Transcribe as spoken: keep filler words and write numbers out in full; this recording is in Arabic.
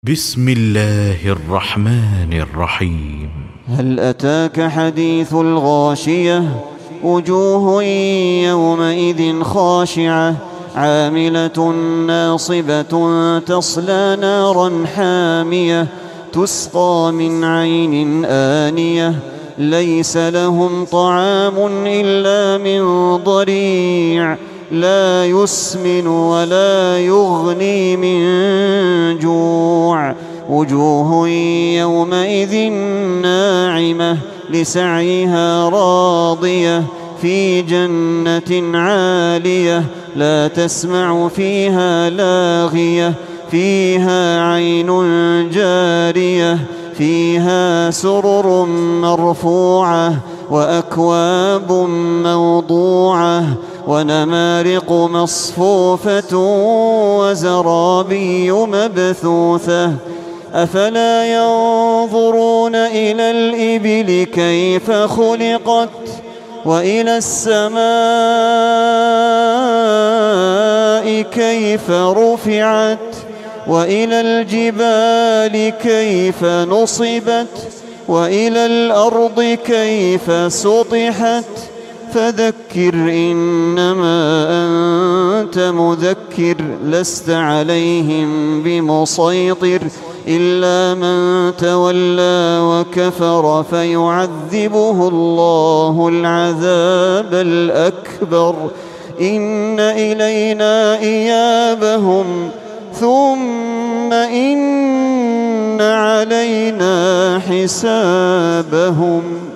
بسم الله الرحمن الرحيم. هل أتاك حديث الغاشية؟ وجوه يومئذ خاشعة عاملة ناصبة تصلى نارا حامية تسقى من عين آنية ليس لهم طعام إلا من ضريع لا يسمن ولا يغني من جوع. وجوه يومئذ ناعمة لسعيها راضية في جنة عالية لا تسمع فيها لاغية فيها عين جارية فيها سرر مرفوعة وأكواب موضوعة ونمارق مصفوفة وزرابي مبثوثة. أفلا ينظرون إلى الإبل كيف خلقت وإلى السماء كيف رفعت وإلى الجبال كيف نصبت وإلى الأرض كيف سطحت. فذكر إنما أنت مذكر لست عليهم بمسيطر إلا من تولى وكفر فيعذبه الله العذاب الأكبر. إن إلينا إيابهم ثم إن علينا حسابهم.